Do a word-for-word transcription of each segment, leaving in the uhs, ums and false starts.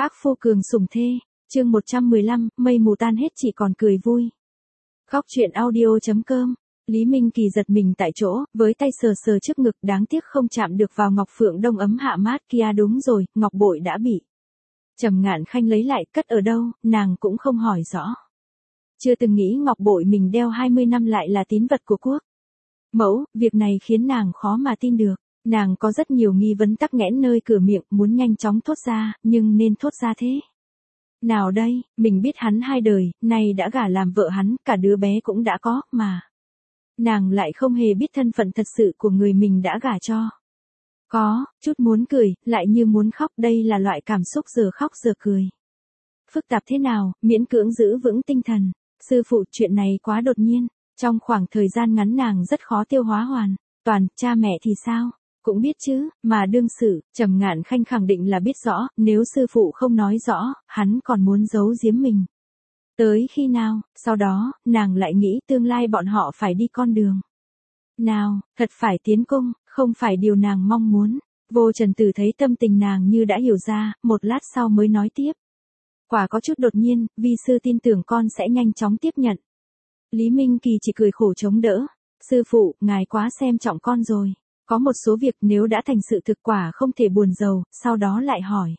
Ác phu cường sủng thê, chương một trăm mười lăm, mây mù tan hết chỉ còn cười vui. Góc truyện audio.com. Lý Minh Kỳ giật mình tại chỗ, với tay sờ sờ trước ngực, đáng tiếc không chạm được vào ngọc phượng đông ấm hạ mát kia. Đúng rồi, ngọc bội đã bị Trầm Ngạn Khanh lấy lại, cất ở đâu, nàng cũng không hỏi rõ. Chưa từng nghĩ ngọc bội mình đeo hai mươi năm lại là tín vật của quốc mẫu, việc này khiến nàng khó mà tin được. Nàng có rất nhiều nghi vấn tắc nghẽn nơi cửa miệng, muốn nhanh chóng thốt ra, nhưng nên thốt ra thế nào đây? Mình biết hắn hai đời, nay đã gả làm vợ hắn, cả đứa bé cũng đã có, mà nàng lại không hề biết thân phận thật sự của người mình đã gả cho. Có chút muốn cười, lại như muốn khóc, đây là loại cảm xúc giờ khóc giờ cười. Phức tạp thế nào, miễn cưỡng giữ vững tinh thần. Sư phụ, chuyện này quá đột nhiên, trong khoảng thời gian ngắn nàng rất khó tiêu hóa hoàn toàn. Cha mẹ thì sao? Cũng biết chứ, mà đương sự, Trầm Ngạn Khanh khẳng định là biết rõ, nếu sư phụ không nói rõ, hắn còn muốn giấu giếm mình. Tới khi nào, sau đó, nàng lại nghĩ tương lai bọn họ phải đi con đường nào, thật phải tiến cung, không phải điều nàng mong muốn. Vô Trần Tử thấy tâm tình nàng như đã hiểu ra, một lát sau mới nói tiếp. Quả có chút đột nhiên, vi sư tin tưởng con sẽ nhanh chóng tiếp nhận. Lý Minh Kỳ chỉ cười khổ chống đỡ. Sư phụ, ngài quá xem trọng con rồi. Có một số việc nếu đã thành sự thực quả không thể buồn rầu, sau đó lại hỏi.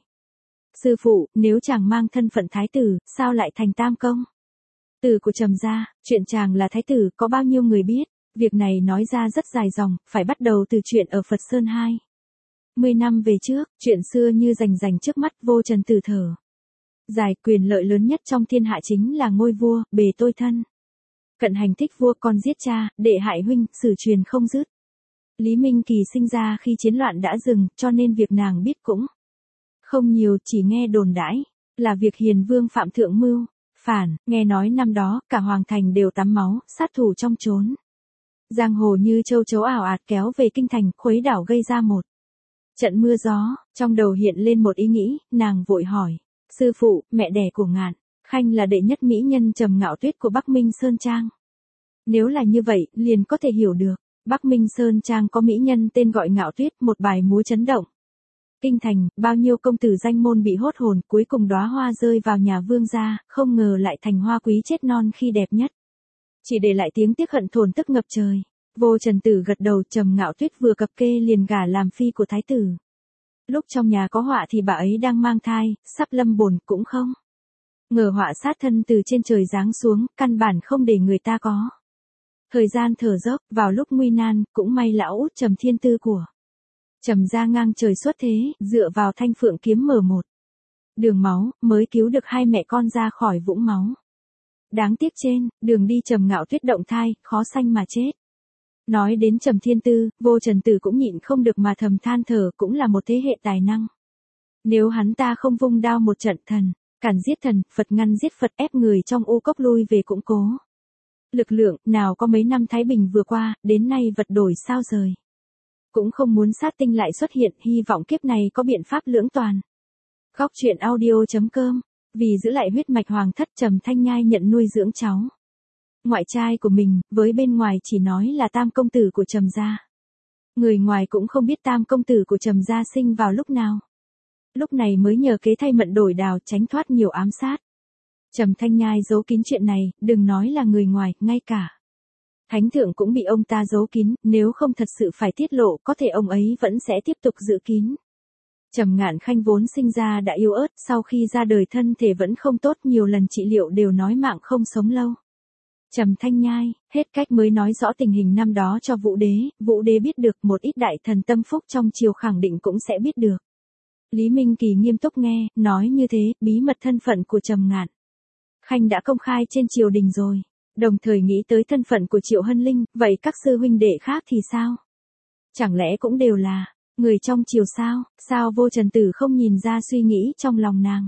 Sư phụ, nếu chàng mang thân phận thái tử, sao lại thành tam công tử của Trầm gia? Chuyện chàng là thái tử có bao nhiêu người biết, việc này nói ra rất dài dòng, phải bắt đầu từ chuyện ở Phật Sơn hai mươi năm về trước, chuyện xưa như rành rành trước mắt. Vô Trần Tử thở dài, quyền lợi lớn nhất trong thiên hạ chính là ngôi vua, bề tôi thân cận hành thích vua, con giết cha, đệ hại huynh, sử truyền không dứt. Lý Minh Kỳ sinh ra khi chiến loạn đã dừng, cho nên việc nàng biết cũng không nhiều, chỉ nghe đồn đãi là việc Hiền Vương Phạm thượng mưu phản, nghe nói năm đó cả hoàng thành đều tắm máu, sát thủ trong trốn giang hồ như châu chấu ảo ạt kéo về kinh thành, khuấy đảo gây ra một trận mưa gió. Trong đầu hiện lên một ý nghĩ, nàng vội hỏi. Sư phụ, mẹ đẻ của Ngạn Khanh là đệ nhất mỹ nhân Trầm Ngạo Tuyết của Bắc Minh Sơn Trang. Nếu là như vậy, liền có thể hiểu được. Bắc Minh Sơn Trang có mỹ nhân tên gọi Ngạo Tuyết, một bài múa chấn động kinh thành, bao nhiêu công tử danh môn bị hốt hồn, cuối cùng đóa hoa rơi vào nhà vương gia, không ngờ lại thành hoa quý chết non khi đẹp nhất. Chỉ để lại tiếng tiếc hận thổn tức ngập trời. Vô Trần Tử gật đầu, Trầm Ngạo Tuyết vừa cập kê liền gả làm phi của thái tử. Lúc trong nhà có họa thì bà ấy đang mang thai, sắp lâm bồn, cũng không ngờ họa sát thân từ trên trời giáng xuống, căn bản không để người ta có thời gian thở dốc. Vào lúc nguy nan, cũng may lão út Trầm Thiên Tư của Trầm gia ngang trời xuất thế, dựa vào thanh phượng kiếm mở một đường máu, mới cứu được hai mẹ con ra khỏi vũng máu. Đáng tiếc trên đường đi Trầm Ngạo Tuyết động thai, khó sanh mà chết. Nói đến Trầm Thiên Tư, Vô Trần Tử cũng nhịn không được mà thầm than thở, cũng là một thế hệ tài năng. Nếu hắn ta không vung đao một trận thần càn giết thần, Phật ngăn giết Phật, ép người trong u cốc lui về củng cố lực lượng, nào có mấy năm thái bình vừa qua, đến nay vật đổi sao rời. Cũng không muốn sát tinh lại xuất hiện, hy vọng kiếp này có biện pháp lưỡng toàn. Góc truyện audio.com. Vì giữ lại huyết mạch hoàng thất, Trầm Thanh Nhai nhận nuôi dưỡng cháu ngoại trai của mình, với bên ngoài chỉ nói là tam công tử của Trầm gia. Người ngoài cũng không biết tam công tử của Trầm gia sinh vào lúc nào. Lúc này mới nhờ kế thay mận đổi đào, tránh thoát nhiều ám sát. Trầm Thanh Nhai giấu kín chuyện này, đừng nói là người ngoài, ngay cả thánh thượng cũng bị ông ta giấu kín, nếu không thật sự phải tiết lộ, có thể ông ấy vẫn sẽ tiếp tục giữ kín. Trầm Ngạn Khanh vốn sinh ra đã yếu ớt, sau khi ra đời thân thể vẫn không tốt, nhiều lần trị liệu đều nói mạng không sống lâu. Trầm Thanh Nhai, hết cách mới nói rõ tình hình năm đó cho Vũ Đế, Vũ Đế biết được, một ít đại thần tâm phúc trong triều khẳng định cũng sẽ biết được. Lý Minh Kỳ nghiêm túc nghe, nói như thế, bí mật thân phận của Trầm Ngạn Khanh đã công khai trên triều đình rồi. Đồng thời nghĩ tới thân phận của Triệu Hân Linh, vậy các sư huynh đệ khác thì sao? Chẳng lẽ cũng đều là người trong triều sao? Sao Vô Trần Tử không nhìn ra suy nghĩ trong lòng nàng?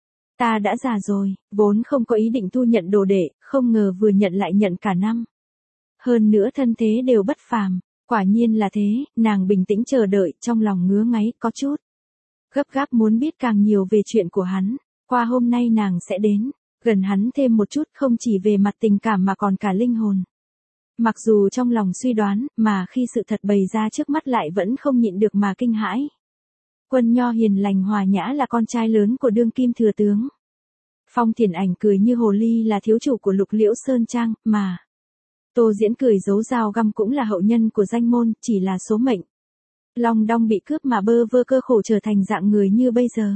Ta đã già rồi, vốn không có ý định thu nhận đồ đệ, không ngờ vừa nhận lại nhận cả năm. Hơn nữa thân thế đều bất phàm, quả nhiên là thế. Nàng bình tĩnh chờ đợi, trong lòng ngứa ngáy, có chút gấp gáp muốn biết càng nhiều về chuyện của hắn. Qua hôm nay nàng sẽ đến gần hắn thêm một chút, không chỉ về mặt tình cảm mà còn cả linh hồn. Mặc dù trong lòng suy đoán, mà khi sự thật bày ra trước mắt lại vẫn không nhịn được mà kinh hãi. Quân Nho hiền lành hòa nhã là con trai lớn của đương kim thừa tướng. Phong Thiển Ảnh cười như hồ ly là thiếu chủ của Lục Liễu Sơn Trang, mà Tô Diễn cười giấu dao găm cũng là hậu nhân của danh môn, chỉ là số mệnh. Long Đong bị cướp mà bơ vơ cơ khổ trở thành dạng người như bây giờ.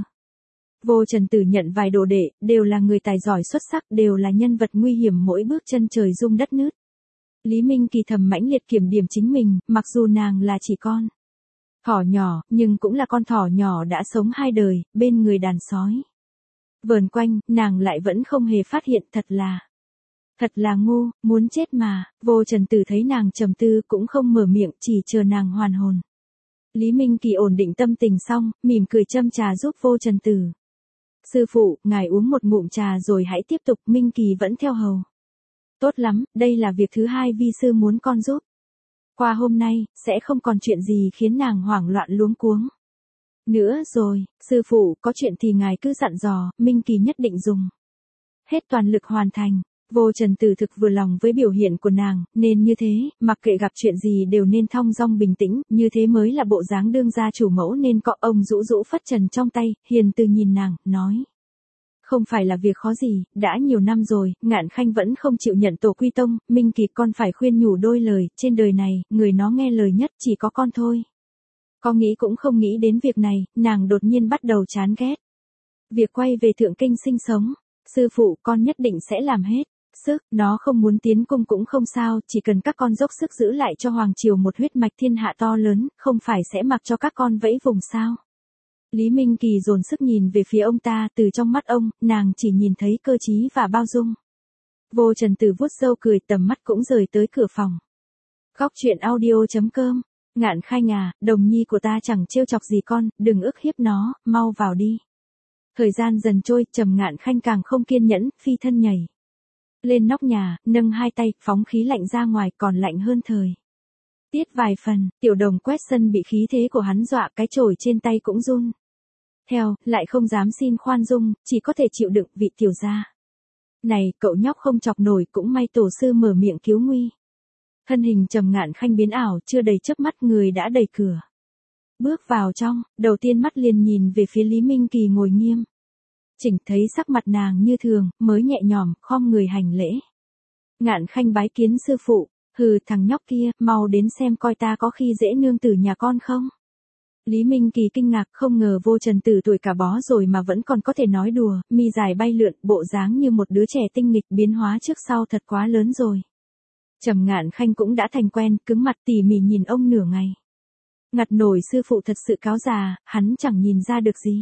Vô Trần Tử nhận vài đồ đệ, đều là người tài giỏi xuất sắc, đều là nhân vật nguy hiểm mỗi bước chân trời rung đất nứt. Lý Minh Kỳ thầm mãnh liệt kiểm điểm chính mình, mặc dù nàng là chỉ con thỏ nhỏ, nhưng cũng là con thỏ nhỏ đã sống hai đời, bên người đàn sói vờn quanh, nàng lại vẫn không hề phát hiện, thật là, thật là ngu, muốn chết mà. Vô Trần Tử thấy nàng trầm tư cũng không mở miệng, chỉ chờ nàng hoàn hồn. Lý Minh Kỳ ổn định tâm tình xong, mỉm cười châm trà giúp Vô Trần Tử. Sư phụ, ngài uống một ngụm trà rồi hãy tiếp tục. Minh Kỳ vẫn theo hầu. Tốt lắm, đây là việc thứ hai vi sư muốn con giúp. Qua hôm nay, sẽ không còn chuyện gì khiến nàng hoảng loạn luống cuống nữa rồi. Sư phụ, có chuyện thì ngài cứ dặn dò, Minh Kỳ nhất định dùng hết toàn lực hoàn thành. Vô Trần Tử thực vừa lòng với biểu hiện của nàng, nên như thế, mặc kệ gặp chuyện gì đều nên thong dong bình tĩnh, như thế mới là bộ dáng đương gia chủ mẫu nên cọ. Ông rũ rũ phất trần trong tay, hiền từ nhìn nàng, nói. Không phải là việc khó gì, đã nhiều năm rồi, Ngạn Khanh vẫn không chịu nhận tổ quy tông, Minh Kỳ con phải khuyên nhủ đôi lời, trên đời này, người nó nghe lời nhất chỉ có con thôi. Có nghĩ cũng không nghĩ đến việc này, nàng đột nhiên bắt đầu chán ghét việc quay về Thượng Kinh sinh sống. Sư phụ, con nhất định sẽ làm hết sức, nó không muốn tiến cung cũng không sao, chỉ cần các con dốc sức giữ lại cho Hoàng Triều một huyết mạch thiên hạ to lớn, không phải sẽ mặc cho các con vẫy vùng sao. Lý Minh Kỳ dồn sức nhìn về phía ông ta, từ trong mắt ông, nàng chỉ nhìn thấy cơ trí và bao dung. Vô Trần Tử vuốt râu cười, tầm mắt cũng rời tới cửa phòng. Góc truyện audio chấm com. Ngạn Khanh à, đồng nhi của ta chẳng trêu chọc gì con, đừng ức hiếp nó, mau vào đi. Thời gian dần trôi, Trầm Ngạn Khanh càng không kiên nhẫn, phi thân nhảy lên nóc nhà, nâng hai tay, phóng khí lạnh ra ngoài, còn lạnh hơn thời tiết vài phần. Tiểu Đồng quét sân bị khí thế của hắn dọa, cái chổi trên tay cũng run theo, lại không dám xin khoan dung, chỉ có thể chịu đựng. Vị tiểu gia này, cậu nhóc không chọc nổi, cũng may tổ sư mở miệng cứu nguy. Thân hình Trầm Ngạn Khanh biến ảo, chưa đầy chớp mắt người đã đẩy cửa bước vào trong, đầu tiên mắt liền nhìn về phía Lý Minh Kỳ ngồi nghiêm chỉnh, thấy sắc mặt nàng như thường, mới nhẹ nhõm khom người hành lễ. Ngạn Khanh bái kiến sư phụ. Hừ, thằng nhóc kia, mau đến xem coi ta có khi dễ nương tử nhà con không. Lý Minh Kỳ kinh ngạc, không ngờ Vô Trần Tử tuổi cả bó rồi mà vẫn còn có thể nói đùa, mi dài bay lượn, bộ dáng như một đứa trẻ tinh nghịch, biến hóa trước sau thật quá lớn rồi. Trầm Ngạn Khanh cũng đã thành quen, cứng mặt tỉ mỉ nhìn ông nửa ngày. Ngặt nổi sư phụ thật sự cáo già, hắn chẳng nhìn ra được gì.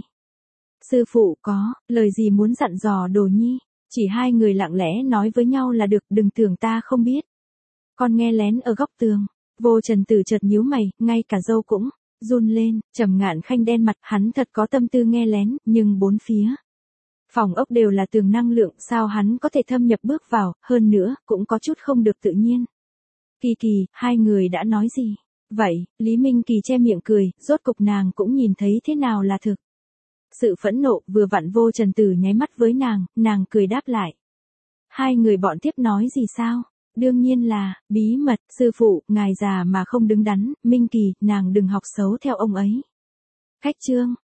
Sư phụ có lời gì muốn dặn dò Đồ Nhi? Chỉ hai người lặng lẽ nói với nhau là được, đừng tưởng ta không biết. Con nghe lén ở góc tường. Vô Trần Tử chợt nhíu mày, ngay cả râu cũng run lên. Trầm Ngạn Khanh đen mặt, hắn thật có tâm tư nghe lén, nhưng bốn phía phòng ốc đều là tường năng lượng, sao hắn có thể thâm nhập bước vào, hơn nữa, cũng có chút không được tự nhiên. Kỳ Kỳ, hai người đã nói gì? Vậy, Lý Minh Kỳ che miệng cười, rốt cục nàng cũng nhìn thấy thế nào là thực. Sự phẫn nộ, vừa vặn Vô Trần Tử nháy mắt với nàng, nàng cười đáp lại. Hai người bọn tiếp nói gì sao? Đương nhiên là, bí mật, sư phụ, ngài già mà không đứng đắn, Minh Kỳ, nàng đừng học xấu theo ông ấy. Khách trương,